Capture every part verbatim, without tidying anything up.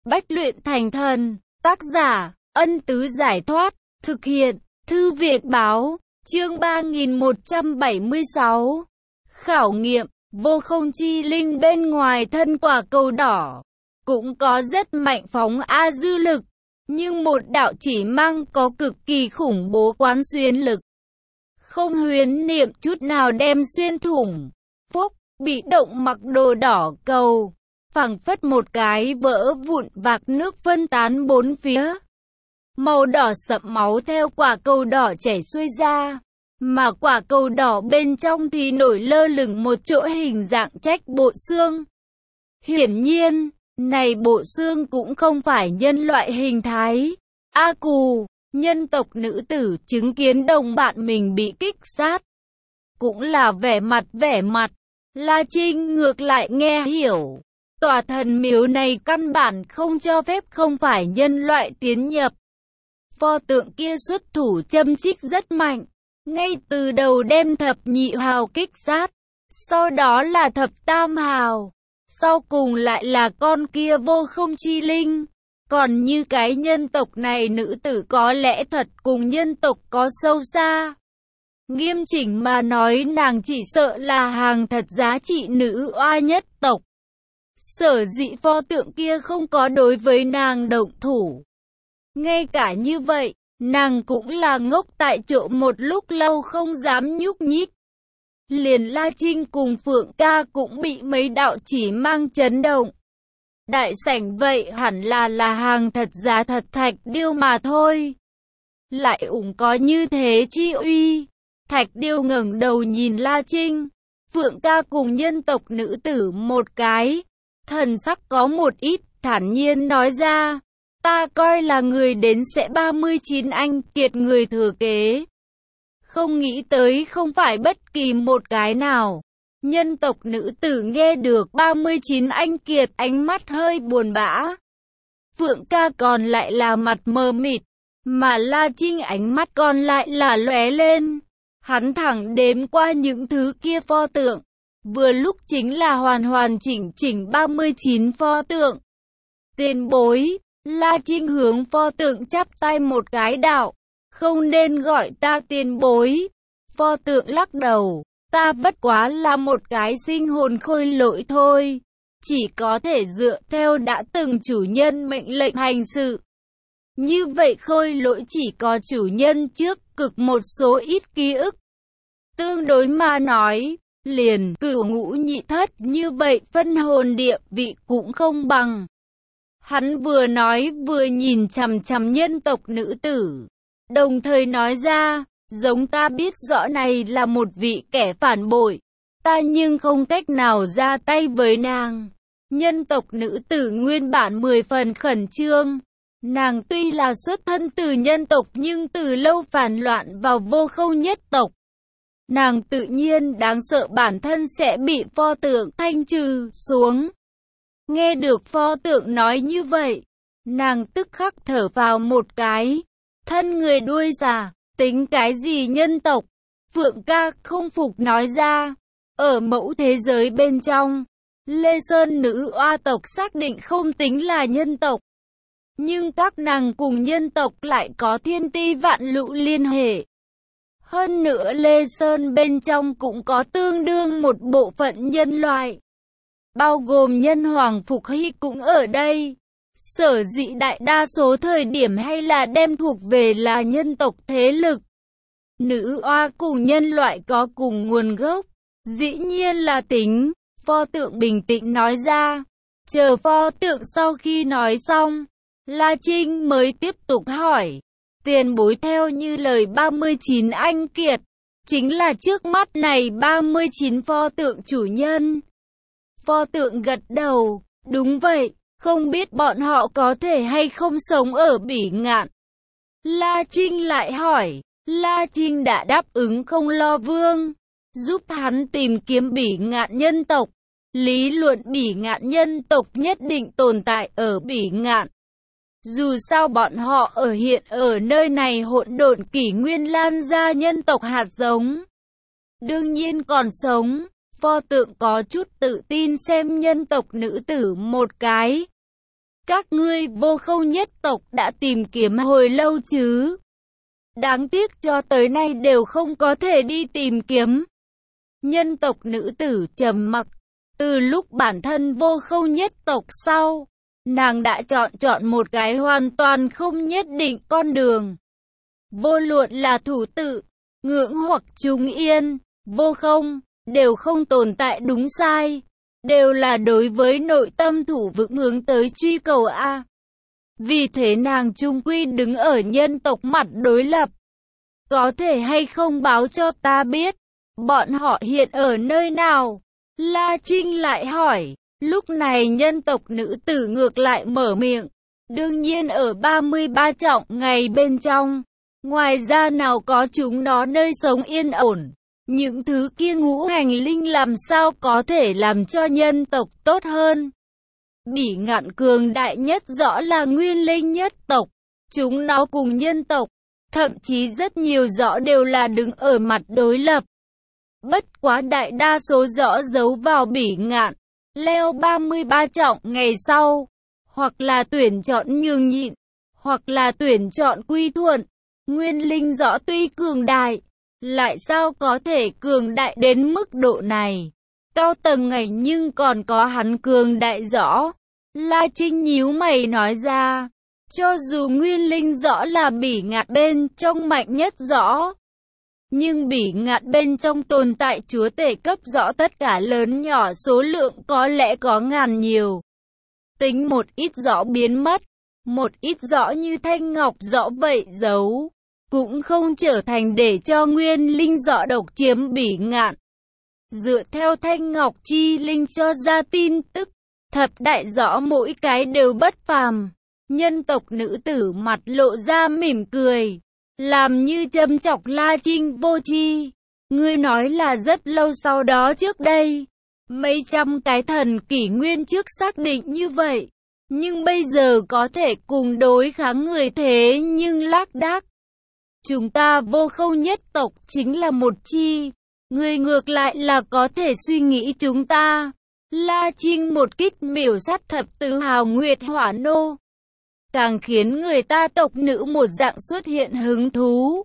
Bách luyện thành thần. Tác giả, Ân Tứ Giải Thoát. Thực hiện, Thư Viện Báo. Chương ba nghìn một trăm bảy mươi sáu. Khảo nghiệm, vô không chi linh bên ngoài thân quả cầu đỏ. Cũng có rất mạnh phóng A dư lực. Nhưng một đạo chỉ mang có cực kỳ khủng bố quán xuyên lực. Không huyễn niệm chút nào đem xuyên thủng. Phúc, bị động mặc đồ đỏ cầu. Phảng phất một cái vỡ vụn vạc nước phân tán bốn phía. Màu đỏ sậm máu theo quả cầu đỏ chảy xuôi ra. Mà quả cầu đỏ bên trong thì nổi lơ lửng một chỗ hình dạng trách bộ xương. Hiển nhiên, này bộ xương cũng không phải nhân loại hình thái. A Cù, nhân tộc nữ tử chứng kiến đồng bạn mình bị kích sát. Cũng là vẻ mặt vẻ mặt. La Trinh ngược lại nghe hiểu. Tòa thần miếu này căn bản không cho phép không phải nhân loại tiến nhập. Pho tượng kia xuất thủ châm chích rất mạnh. Ngay từ đầu đem thập nhị hào kích sát. Sau đó là thập tam hào. Sau cùng lại là con kia vô không chi linh. Còn như cái nhân tộc này nữ tử có lẽ thật cùng nhân tộc có sâu xa. Nghiêm chỉnh mà nói nàng chỉ sợ là hàng thật giá trị nữ oa nhất tộc. Sở dĩ pho tượng kia không có đối với nàng động thủ. Ngay cả như vậy, nàng cũng là ngốc tại chỗ một lúc lâu không dám nhúc nhích. Liền La Trinh cùng Phượng Ca cũng bị mấy đạo chỉ mang chấn động. Đại sảnh vậy hẳn là là hàng thật giá thật thạch điêu mà thôi. Lại ủng có như thế chi uy. Thạch điêu ngẩng đầu nhìn La Trinh. Phượng Ca cùng nhân tộc nữ tử một cái. Thần sắc có một ít thản nhiên nói ra. Ta coi là người đến sẽ ba mươi chín anh kiệt người thừa kế. Không nghĩ tới không phải bất kỳ một cái nào. Nhân tộc nữ tử nghe được ba mươi chín anh kiệt ánh mắt hơi buồn bã. Phượng Ca còn lại là mặt mờ mịt. Mà La Trinh ánh mắt còn lại là lóe lên. Hắn thẳng đếm qua những thứ kia pho tượng. Vừa lúc chính là hoàn hoàn chỉnh chỉnh ba mươi chín pho tượng. Tiền bối, La Trinh hướng pho tượng chắp tay một cái đạo. Không nên gọi ta tiền bối. Pho tượng lắc đầu. Ta bất quá là một cái sinh hồn khôi lỗi thôi. Chỉ có thể dựa theo đã từng chủ nhân mệnh lệnh hành sự. Như vậy khôi lỗi chỉ có chủ nhân trước cực một số ít ký ức. Tương đối mà nói, liền cửu ngũ nhị thất như vậy phân hồn địa vị cũng không bằng. Hắn vừa nói vừa nhìn chằm chằm nhân tộc nữ tử. Đồng thời nói ra, giống ta biết rõ này là một vị kẻ phản bội. Ta nhưng không cách nào ra tay với nàng. Nhân tộc nữ tử nguyên bản mười phần khẩn trương. Nàng tuy là xuất thân từ nhân tộc nhưng từ lâu phản loạn vào vô không nhất tộc. Nàng tự nhiên đáng sợ bản thân sẽ bị pho tượng thanh trừ xuống. Nghe được pho tượng nói như vậy, nàng tức khắc thở vào một cái. Thân người đuôi già, tính cái gì nhân tộc? Phượng Ca không phục nói ra. Ở mẫu thế giới bên trong, Lê Sơn nữ oa tộc xác định không tính là nhân tộc. Nhưng các nàng cùng nhân tộc lại có thiên ti vạn lũ liên hệ. Hơn nữa Lê Sơn bên trong cũng có tương đương một bộ phận nhân loại. Bao gồm nhân hoàng Phục Hy cũng ở đây. Sở dĩ đại đa số thời điểm hay là đem thuộc về là nhân tộc thế lực. Nữ oa cùng nhân loại có cùng nguồn gốc. Dĩ nhiên là tính. Pho tượng bình tĩnh nói ra. Chờ pho tượng sau khi nói xong, La Trinh mới tiếp tục hỏi. Tiền bối theo như lời ba mươi chín anh kiệt, chính là trước mắt này ba mươi chín pho tượng chủ nhân. Pho tượng gật đầu, đúng vậy, không biết bọn họ có thể hay không sống ở Bỉ Ngạn. La Trinh lại hỏi, La Trinh đã đáp ứng không lo vương, giúp hắn tìm kiếm Bỉ Ngạn nhân tộc. Lý luận Bỉ Ngạn nhân tộc nhất định tồn tại ở Bỉ Ngạn. Dù sao bọn họ ở hiện ở nơi này hỗn độn kỷ nguyên lan ra nhân tộc hạt giống. Đương nhiên còn sống, pho tượng có chút tự tin xem nhân tộc nữ tử một cái. Các ngươi Vô Khâu nhất tộc đã tìm kiếm hồi lâu chứ? Đáng tiếc cho tới nay đều không có thể đi tìm kiếm. Nhân tộc nữ tử trầm mặc. Từ lúc bản thân Vô Khâu nhất tộc sau, nàng đã chọn chọn một cái hoàn toàn không nhất định con đường. Vô luận là thủ tự, ngưỡng hoặc trung yên, vô không, đều không tồn tại đúng sai. Đều là đối với nội tâm thủ vững hướng tới truy cầu A. Vì thế nàng chung quy đứng ở nhân tộc mặt đối lập. Có thể hay không báo cho ta biết, bọn họ hiện ở nơi nào? La Trinh lại hỏi. Lúc này nhân tộc nữ tử ngược lại mở miệng. Đương nhiên ở ba mươi ba trọng ngày bên trong. Ngoài ra nào có chúng nó nơi sống yên ổn. Những thứ kia ngũ hành linh làm sao có thể làm cho nhân tộc tốt hơn. Bỉ Ngạn cường đại nhất rõ là nguyên linh nhất tộc. Chúng nó cùng nhân tộc, thậm chí rất nhiều rõ đều là đứng ở mặt đối lập. Bất quá đại đa số rõ giấu vào Bỉ Ngạn, leo ba mươi ba trọng ngày sau, hoặc là tuyển chọn nhường nhịn, hoặc là tuyển chọn quy thuận. Nguyên linh rõ tuy cường đại, lại sao có thể cường đại đến mức độ này? Cao tầng ngày nhưng còn có hắn cường đại rõ. La Trinh nhíu mày nói ra, cho dù nguyên linh rõ là Bỉ Ngạn bên trong mạnh nhất rõ, nhưng Bỉ Ngạn bên trong tồn tại chúa tể cấp rõ tất cả lớn nhỏ số lượng có lẽ có ngàn nhiều. Tính một ít rõ biến mất, một ít rõ như thanh ngọc rõ vậy giấu, cũng không trở thành để cho nguyên linh rõ độc chiếm Bỉ Ngạn. Dựa theo thanh ngọc chi linh cho ra tin tức, thập đại rõ mỗi cái đều bất phàm. Nhân tộc nữ tử mặt lộ ra mỉm cười, làm như châm chọc La Trinh vô tri. Ngươi nói là rất lâu sau đó trước đây, mấy trăm cái thần kỷ nguyên trước xác định như vậy, nhưng bây giờ có thể cùng đối kháng người thế nhưng lác đác. Chúng ta Vô Khâu nhất tộc chính là một chi, người ngược lại là có thể suy nghĩ chúng ta. La Trinh một kích miểu sát thập tự hào Nguyệt Hỏa Nô, càng khiến người ta tộc nữ một dạng xuất hiện hứng thú.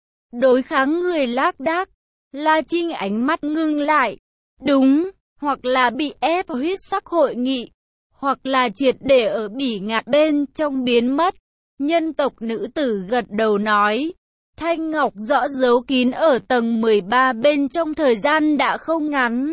Đối kháng người lác đác, La Trinh ánh mắt ngưng lại. Đúng, hoặc là bị ép huyết sắc hội nghị, hoặc là triệt để ở Bỉ Ngạn bên trong biến mất. Nhân tộc nữ tử gật đầu nói, thanh ngọc rõ giấu kín ở tầng mười ba bên trong thời gian đã không ngắn.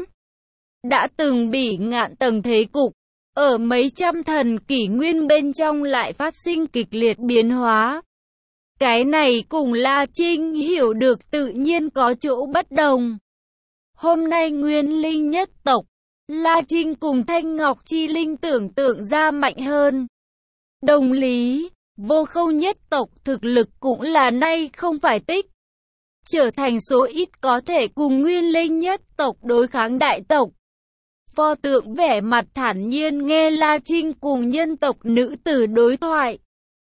Đã từng Bỉ Ngạn tầng thế cục, ở mấy trăm thần kỷ nguyên bên trong lại phát sinh kịch liệt biến hóa. Cái này cùng La Trinh hiểu được tự nhiên có chỗ bất đồng. Hôm nay nguyên linh nhất tộc, La Trinh cùng Thanh Ngọc Chi Linh tưởng tượng ra mạnh hơn. Đồng lý, Vô Khâu nhất tộc thực lực cũng là nay không phải tích. Trở thành số ít có thể cùng nguyên linh nhất tộc đối kháng đại tộc. Pho tượng vẻ mặt thản nhiên nghe La Trinh cùng nhân tộc nữ tử đối thoại.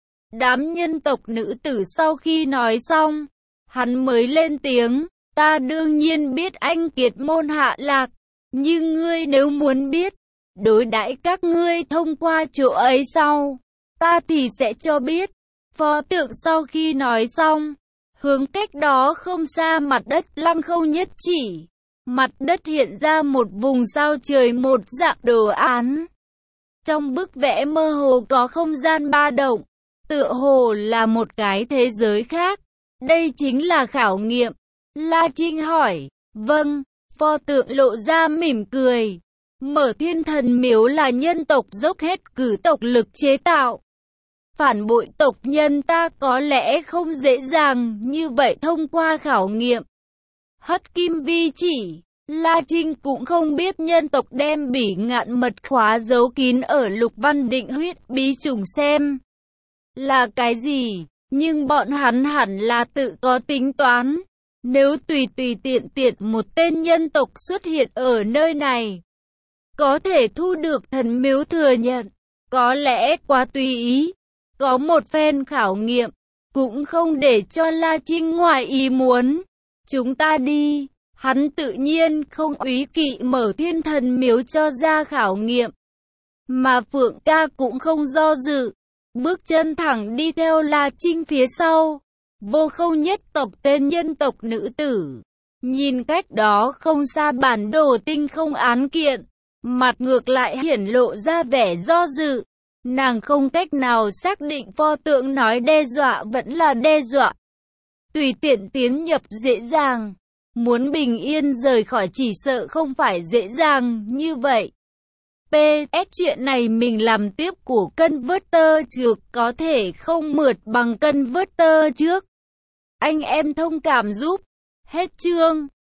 Đám nhân tộc nữ tử sau khi nói xong, hắn mới lên tiếng, ta đương nhiên biết anh kiệt môn hạ lạc, nhưng ngươi nếu muốn biết, đối đãi các ngươi thông qua chỗ ấy sau, ta thì sẽ cho biết. Pho tượng sau khi nói xong, hướng cách đó không xa mặt đất lăng không nhất chỉ. Mặt đất hiện ra một vùng sao trời một dạng đồ án. Trong bức vẽ mơ hồ có không gian ba động, tựa hồ là một cái thế giới khác. Đây chính là khảo nghiệm. La Trinh hỏi, vâng, pho tượng lộ ra mỉm cười. Mở Thiên Thần Miếu là nhân tộc dốc hết cử tộc lực chế tạo. Phản bội tộc nhân ta có lẽ không dễ dàng như vậy thông qua khảo nghiệm. Hất kim vi chỉ, La Trinh cũng không biết nhân tộc đem Bỉ Ngạn mật khóa giấu kín ở Lục Văn Định huyết bí chủng xem là cái gì, nhưng bọn hắn hẳn là tự có tính toán. Nếu tùy tùy tiện tiện một tên nhân tộc xuất hiện ở nơi này, có thể thu được thần miếu thừa nhận, có lẽ quá tùy ý. Có một phen khảo nghiệm, cũng không để cho La Trinh ngoài ý muốn. Chúng ta đi. Hắn tự nhiên không úy kỵ mở Thiên Thần Miếu cho ra khảo nghiệm. Mà Phượng ca cũng không do dự, bước chân thẳng đi theo La Trinh phía sau. Vô Khâu nhất tộc tên nhân tộc nữ tử, nhìn cách đó không xa bản đồ tinh không án kiện, mặt ngược lại hiển lộ ra vẻ do dự. Nàng không cách nào xác định pho tượng nói đe dọa vẫn là đe dọa. Tùy tiện tiến nhập dễ dàng, muốn bình yên rời khỏi chỉ sợ không phải dễ dàng như vậy. pê ét Chuyện này mình làm tiếp của Converter trước có thể không mượt bằng Converter trước. Anh em thông cảm giúp. Hết chương.